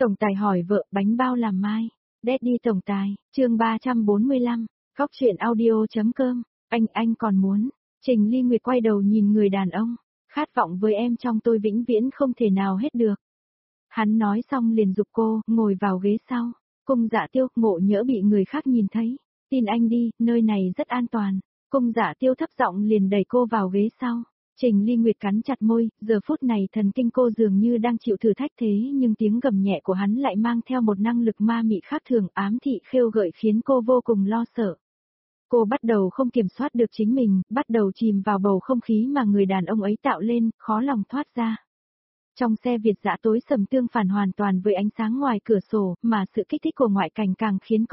Tổng tài hỏi vợ bánh bao làm mai. Daddy tổng tài, chương 345, góc chuyện audio.com, anh còn muốn. Trình Ly Nguyệt quay đầu nhìn người đàn ông, khát vọng với em trong tôi vĩnh viễn không thể nào hết được. Hắn nói xong liền giục cô, ngồi vào ghế sau. Cung Dạ Tiêu, ngộ nhỡ bị người khác nhìn thấy. Tin anh đi, nơi này rất an toàn. Cung Dạ Tiêu thấp giọng liền đẩy cô vào ghế sau. Trình Ly Nguyệt cắn chặt môi, giờ phút này thần kinh cô dường như đang chịu thử thách thế nhưng tiếng gầm nhẹ của hắn lại mang theo một năng lực ma mị khác thường ám thị khêu gợi khiến cô vô cùng lo sợ. Cô bắt đầu không kiểm soát được chính mình, bắt đầu chìm vào bầu không khí mà người đàn ông ấy tạo lên, khó lòng thoát ra. Trong xe Việt dã tối sầm tương phản hoàn toàn với ánh sáng ngoài cửa sổ, mà sự kích thích của ngoại cảnh càng khiến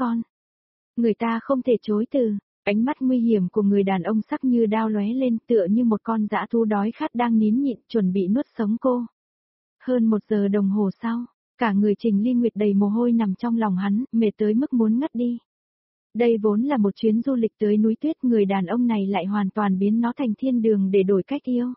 người ta không thể chối từ. Ánh mắt nguy hiểm của người đàn ông sắc như đao lóe lên tựa như một con dã thú đói khát đang nín nhịn chuẩn bị nuốt sống cô. Hơn 1 giờ đồng hồ sau, cả người Trình Ly Nguyệt đầy mồ hôi nằm trong lòng hắn, mệt tới mức muốn ngất đi. Đây vốn là một chuyến du lịch tới núi tuyết, người đàn ông này lại hoàn toàn biến nó thành thiên đường để đổi cách yêu.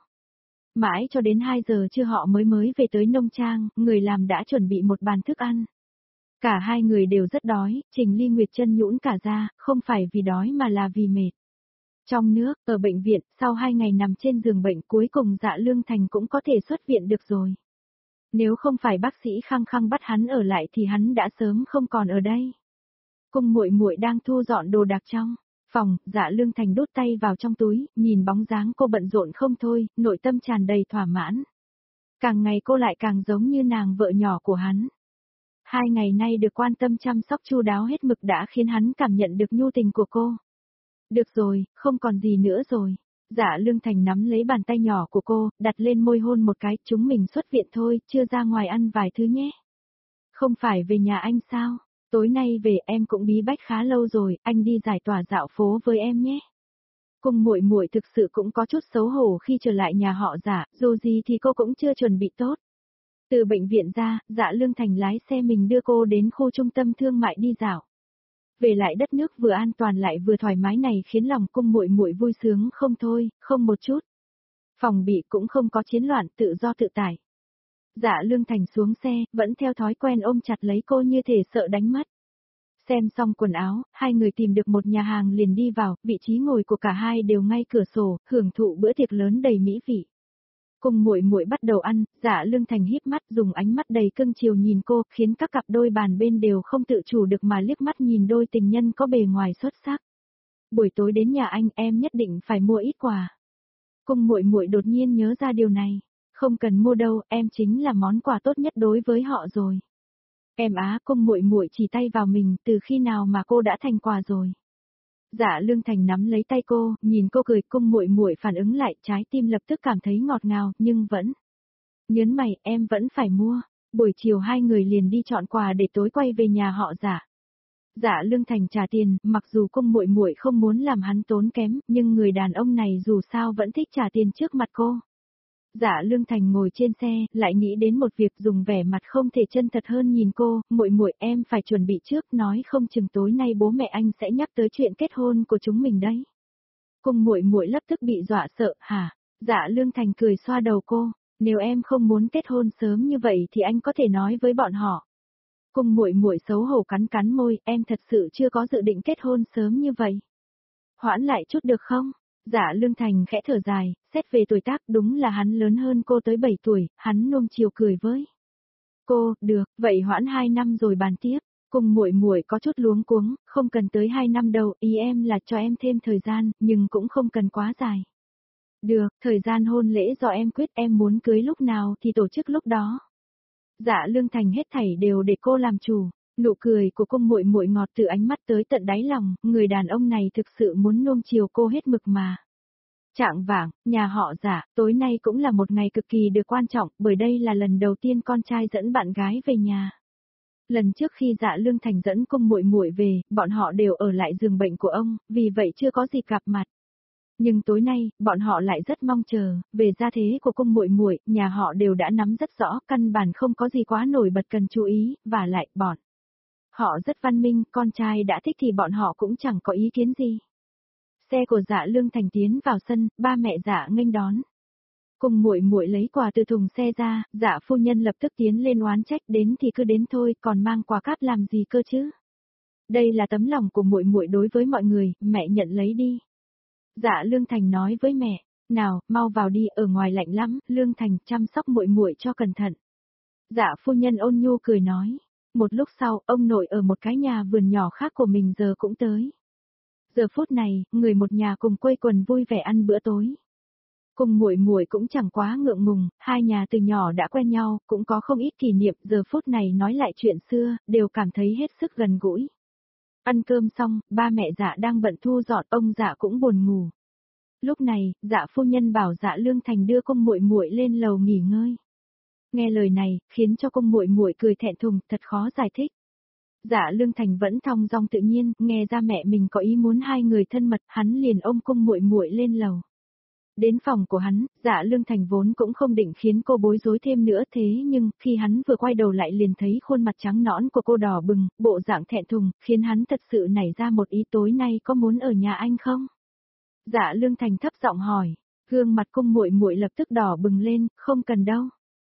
Mãi cho đến 2 giờ trưa họ mới về tới nông trang, người làm đã chuẩn bị một bàn thức ăn. Cả hai người đều rất đói, Trình Ly Nguyệt chân nhũn cả ra, không phải vì đói mà là vì mệt. Trong nước, ở bệnh viện, sau 2 ngày nằm trên giường bệnh cuối cùng Dạ Lương Thành cũng có thể xuất viện được rồi. Nếu không phải bác sĩ khăng khăng bắt hắn ở lại thì hắn đã sớm không còn ở đây. Cung muội muội đang thu dọn đồ đạc trong phòng, Dạ Lương Thành đút tay vào trong túi, nhìn bóng dáng cô bận rộn không thôi, nội tâm tràn đầy thỏa mãn. Càng ngày cô lại càng giống như nàng vợ nhỏ của hắn. 2 ngày nay được quan tâm chăm sóc chu đáo hết mực đã khiến hắn cảm nhận được nhu tình của cô. Được rồi, không còn gì nữa rồi. Dạ Lương Thành nắm lấy bàn tay nhỏ của cô, đặt lên môi hôn một cái, chúng mình xuất viện thôi, chưa ra ngoài ăn vài thứ nhé. Không phải về nhà anh sao? Tối nay về em cũng bí bách khá lâu rồi, anh đi giải tỏa dạo phố với em nhé. Cung muội muội thực sự cũng có chút xấu hổ khi trở lại nhà họ Dạ, dù gì thì cô cũng chưa chuẩn bị tốt. Từ bệnh viện ra, Dạ Lương Thành lái xe mình đưa cô đến khu trung tâm thương mại đi dạo. Về lại đất nước vừa an toàn lại vừa thoải mái này khiến lòng cung muội muội vui sướng không thôi, không một chút. Phòng bị cũng không có chiến loạn, tự do tự tại. Dạ Lương Thành xuống xe, vẫn theo thói quen ôm chặt lấy cô như thể sợ đánh mất. Xem xong quần áo, hai người tìm được một nhà hàng liền đi vào, vị trí ngồi của cả hai đều ngay cửa sổ, hưởng thụ bữa tiệc lớn đầy mỹ vị. Cùng muội muội bắt đầu ăn, Dạ Lương Thành híp mắt dùng ánh mắt đầy cưng chiều nhìn cô, khiến các cặp đôi bàn bên đều không tự chủ được mà liếc mắt nhìn đôi tình nhân có bề ngoài xuất sắc. Buổi tối đến nhà anh em nhất định phải mua ít quà. Cung muội muội đột nhiên nhớ ra điều này, không cần mua đâu, em chính là món quà tốt nhất đối với họ rồi. Em á, cung muội muội chỉ tay vào mình, từ khi nào mà cô đã thành quà rồi. Dạ Lương Thành nắm lấy tay cô, nhìn cô cười, cung muội muội phản ứng lại, trái tim lập tức cảm thấy ngọt ngào, nhưng vẫn nhớn mày, em vẫn phải mua. Buổi chiều hai người liền đi chọn quà để tối quay về nhà họ Dạ. Dạ Lương Thành trả tiền, mặc dù cung muội muội không muốn làm hắn tốn kém, nhưng người đàn ông này dù sao vẫn thích trả tiền trước mặt cô. Dạ Lương Thành ngồi trên xe, lại nghĩ đến một việc, dùng vẻ mặt không thể chân thật hơn nhìn cô, muội muội em phải chuẩn bị trước, nói không chừng tối nay bố mẹ anh sẽ nhắc tới chuyện kết hôn của chúng mình đấy. Cung muội muội lập tức bị dọa sợ, hả? Dạ Lương Thành cười xoa đầu cô, nếu em không muốn kết hôn sớm như vậy thì anh có thể nói với bọn họ. Cung muội muội xấu hổ cắn cắn môi, em thật sự chưa có dự định kết hôn sớm như vậy. Hoãn lại chút được không? Dạ Lương Thành khẽ thở dài, xét về tuổi tác đúng là hắn lớn hơn cô tới 7 tuổi, hắn nuông chiều cười với cô, được, vậy hoãn 2 năm rồi bàn tiếp. Cùng muội muội có chút luống cuống, không cần tới 2 năm đâu, ý em là cho em thêm thời gian, nhưng cũng không cần quá dài. Được, thời gian hôn lễ do em quyết, em muốn cưới lúc nào thì tổ chức lúc đó. Dạ Lương Thành hết thảy đều để cô làm chủ. Nụ cười của cung muội muội ngọt từ ánh mắt tới tận đáy lòng, người đàn ông này thực sự muốn nuông chiều cô hết mực mà. Trạng vạng, nhà họ Dạ, tối nay cũng là một ngày cực kỳ được quan trọng, bởi đây là lần đầu tiên con trai dẫn bạn gái về nhà. Lần trước khi Dạ Lương Thành dẫn cung muội muội về, bọn họ đều ở lại giường bệnh của ông, vì vậy chưa có dịp gặp mặt. Nhưng tối nay, bọn họ lại rất mong chờ, về gia thế của cung muội muội, nhà họ đều đã nắm rất rõ, căn bản không có gì quá nổi bật cần chú ý, và lại, bọn họ rất văn minh, con trai đã thích thì bọn họ cũng chẳng có ý kiến gì. Xe của Dạ Lương Thành tiến vào sân, ba mẹ Dạ nghênh đón. Cùng muội muội lấy quà từ thùng xe ra, Dạ phu nhân lập tức tiến lên oán trách, đến thì cứ đến thôi, còn mang quà cáp làm gì cơ chứ? Đây là tấm lòng của muội muội đối với mọi người, mẹ nhận lấy đi. Dạ Lương Thành nói với mẹ, nào, mau vào đi, ở ngoài lạnh lắm, Lương Thành chăm sóc muội muội cho cẩn thận. Dạ phu nhân ôn nhu cười nói. Một lúc sau, ông nội ở một cái nhà vườn nhỏ khác của mình giờ cũng tới. Giờ phút này, người một nhà cùng quây quần vui vẻ ăn bữa tối. Cùng muội muội cũng chẳng quá ngượng ngùng, hai nhà từ nhỏ đã quen nhau, cũng có không ít kỷ niệm, giờ phút này nói lại chuyện xưa, đều cảm thấy hết sức gần gũi. Ăn cơm xong, ba mẹ Dạ đang bận thu dọn, ông Dạ cũng buồn ngủ. Lúc này, Dạ phu nhân bảo Dạ Lương Thành đưa công muội muội lên lầu nghỉ ngơi. Nghe lời này, khiến cho công muội muội cười thẹn thùng, thật khó giải thích. Dạ Lương Thành vẫn thong dong tự nhiên, nghe ra mẹ mình có ý muốn hai người thân mật, hắn liền ôm công muội muội lên lầu. Đến phòng của hắn, Dạ Lương Thành vốn cũng không định khiến cô bối rối thêm nữa, thế nhưng, khi hắn vừa quay đầu lại liền thấy khuôn mặt trắng nõn của cô đỏ bừng, bộ dạng thẹn thùng, khiến hắn thật sự nảy ra một ý, tối nay có muốn ở nhà anh không? Dạ Lương Thành thấp giọng hỏi, gương mặt công muội muội lập tức đỏ bừng lên, không cần đâu.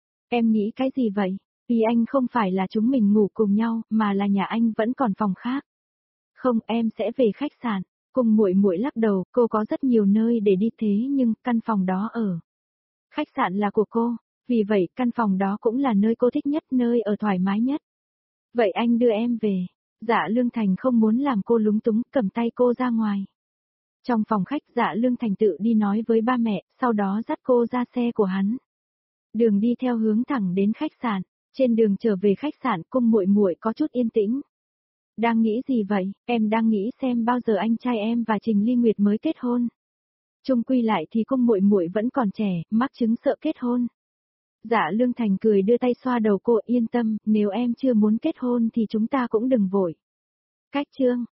Em nghĩ cái gì vậy? Vì anh không phải là chúng mình ngủ cùng nhau, mà là nhà anh vẫn còn phòng khác. Không, em sẽ về khách sạn. Cùng muội muội lắc đầu, cô có rất nhiều nơi để đi thế nhưng căn phòng đó ở. Khách sạn là của cô, vì vậy căn phòng đó cũng là nơi cô thích nhất, nơi ở thoải mái nhất. Vậy anh đưa em về. Dạ Lương Thành không muốn làm cô lúng túng, cầm tay cô ra ngoài. Trong phòng khách, Dạ Lương Thành tự đi nói với ba mẹ, sau đó dắt cô ra xe của hắn. Đường đi theo hướng thẳng đến khách sạn, trên đường trở về khách sạn, cung muội muội có chút yên tĩnh. Đang nghĩ gì vậy? Em đang nghĩ xem bao giờ anh trai em và Trình Ly Nguyệt mới kết hôn. Chung quy lại thì cung muội muội vẫn còn trẻ, mắc chứng sợ kết hôn. Dạ Lương Thành cười đưa tay xoa đầu cô, yên tâm, nếu em chưa muốn kết hôn thì chúng ta cũng đừng vội. Cách chương